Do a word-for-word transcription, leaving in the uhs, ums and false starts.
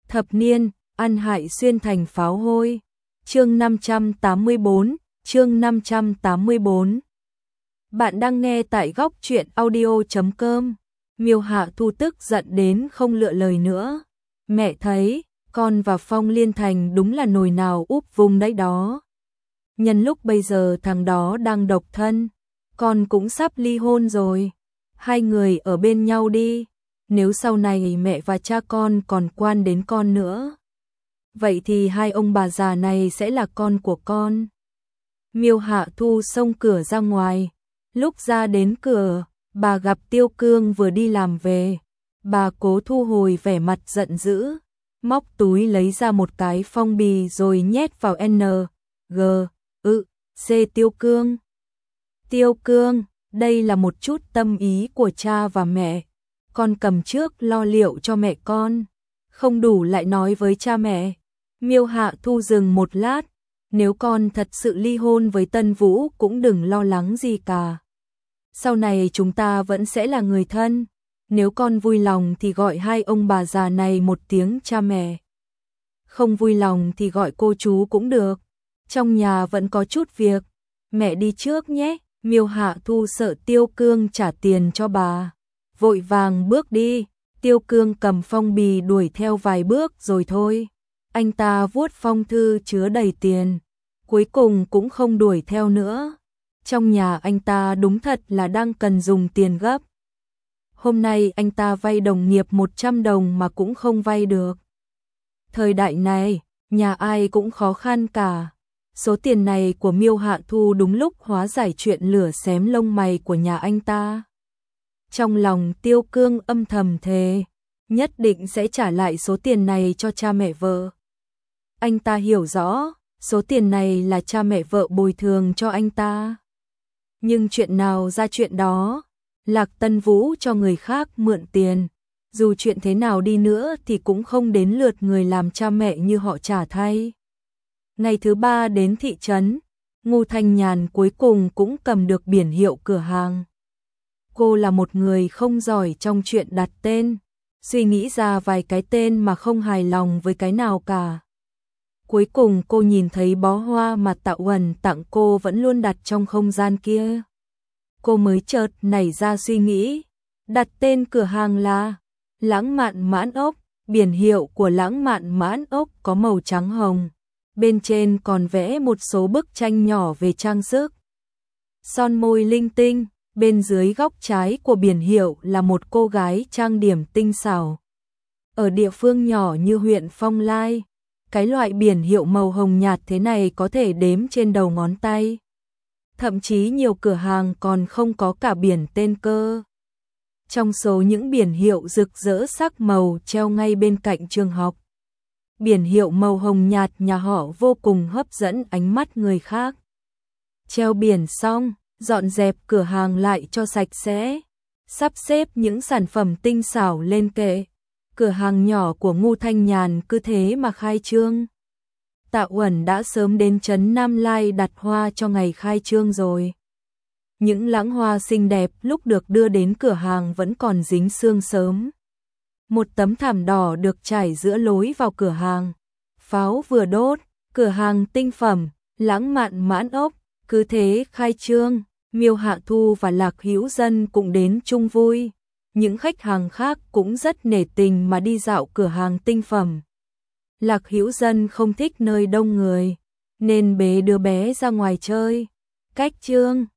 Thập niên, ăn hại xuyên thành pháo hôi. Chương năm trăm tám mươi bốn, chương năm trăm tám mươi bốn. Bạn đang nghe tại góc truyện audio chấm com. Miêu Hạ Thu tức giận đến không lựa lời nữa. Mẹ thấy, con và Phong Liên Thành đúng là nồi nào úp vùng đấy đó. Nhân lúc bây giờ thằng đó đang độc thân, con cũng sắp ly hôn rồi. Hai người ở bên nhau đi, nếu sau này mẹ và cha con còn quan đến con nữa, vậy thì hai ông bà già này sẽ là con của con. Miêu Hạ Thu xông cửa ra ngoài, lúc ra đến cửa, bà gặp Tiêu Cương vừa đi làm về. Bà cố thu hồi vẻ mặt giận dữ, móc túi lấy ra một cái phong bì rồi nhét vào N, G, ự, C. Tiêu Cương. Tiêu Cương, đây là một chút tâm ý của cha và mẹ. Con cầm trước lo liệu cho mẹ con, không đủ lại nói với cha mẹ. Miêu Hạ Thu dừng một lát, nếu con thật sự ly hôn với Tân Vũ cũng đừng lo lắng gì cả. Sau này chúng ta vẫn sẽ là người thân, nếu con vui lòng thì gọi hai ông bà già này một tiếng cha mẹ. Không vui lòng thì gọi cô chú cũng được, trong nhà vẫn có chút việc, mẹ đi trước nhé. Miêu Hạ Thu sợ Tiêu Cương trả tiền cho bà, vội vàng bước đi. Tiêu Cương cầm phong bì đuổi theo vài bước rồi thôi. Anh ta vuốt phong thư chứa đầy tiền, cuối cùng cũng không đuổi theo nữa. Trong nhà anh ta đúng thật là đang cần dùng tiền gấp. Hôm nay anh ta vay đồng nghiệp một trăm đồng mà cũng không vay được. Thời đại này, nhà ai cũng khó khăn cả. Số tiền này của Miêu Hạ Thu đúng lúc hóa giải chuyện lửa xém lông mày của nhà anh ta. Trong lòng Tiêu Cương âm thầm thề, nhất định sẽ trả lại số tiền này cho cha mẹ vợ. Anh ta hiểu rõ, số tiền này là cha mẹ vợ bồi thường cho anh ta. Nhưng chuyện nào ra chuyện đó, Lạc Tân Vũ cho người khác mượn tiền, dù chuyện thế nào đi nữa thì cũng không đến lượt người làm cha mẹ như họ trả thay. Ngày thứ ba đến thị trấn, Ngô Thanh Nhàn cuối cùng cũng cầm được biển hiệu cửa hàng. Cô là một người không giỏi trong chuyện đặt tên, suy nghĩ ra vài cái tên mà không hài lòng với cái nào cả. Cuối cùng cô nhìn thấy bó hoa mà Tạ Uẩn tặng cô vẫn luôn đặt trong không gian kia. Cô mới chợt nảy ra suy nghĩ, đặt tên cửa hàng là Lãng Mạn Mãn Ốc. Biển hiệu của Lãng Mạn Mãn Ốc có màu trắng hồng, bên trên còn vẽ một số bức tranh nhỏ về trang sức. Son môi linh tinh, bên dưới góc trái của biển hiệu là một cô gái trang điểm tinh xảo. Ở địa phương nhỏ như huyện Phong Lai, cái loại biển hiệu màu hồng nhạt thế này có thể đếm trên đầu ngón tay. Thậm chí nhiều cửa hàng còn không có cả biển tên cơ. Trong số những biển hiệu rực rỡ sắc màu treo ngay bên cạnh trường học, biển hiệu màu hồng nhạt nhà họ vô cùng hấp dẫn ánh mắt người khác. Treo biển xong, dọn dẹp cửa hàng lại cho sạch sẽ, sắp xếp những sản phẩm tinh xảo lên kệ. Cửa hàng nhỏ của Ngô Thanh Nhàn cứ thế mà khai trương. Tạ Uẩn đã sớm đến trấn Nam Lai đặt hoa cho ngày khai trương rồi. Những lãng hoa xinh đẹp lúc được đưa đến cửa hàng vẫn còn dính sương sớm. Một tấm thảm đỏ được trải giữa lối vào cửa hàng. Pháo vừa đốt, cửa hàng tinh phẩm, Lãng Mạn Mãn Ốc, cứ thế khai trương. Miêu Hạ Thu và Lạc Hữu Dân cũng đến chung vui. Những khách hàng khác cũng rất nể tình mà đi dạo cửa hàng tinh phẩm. Lạc Hữu Dân không thích nơi đông người, nên bế đứa bé ra ngoài chơi. Cách trương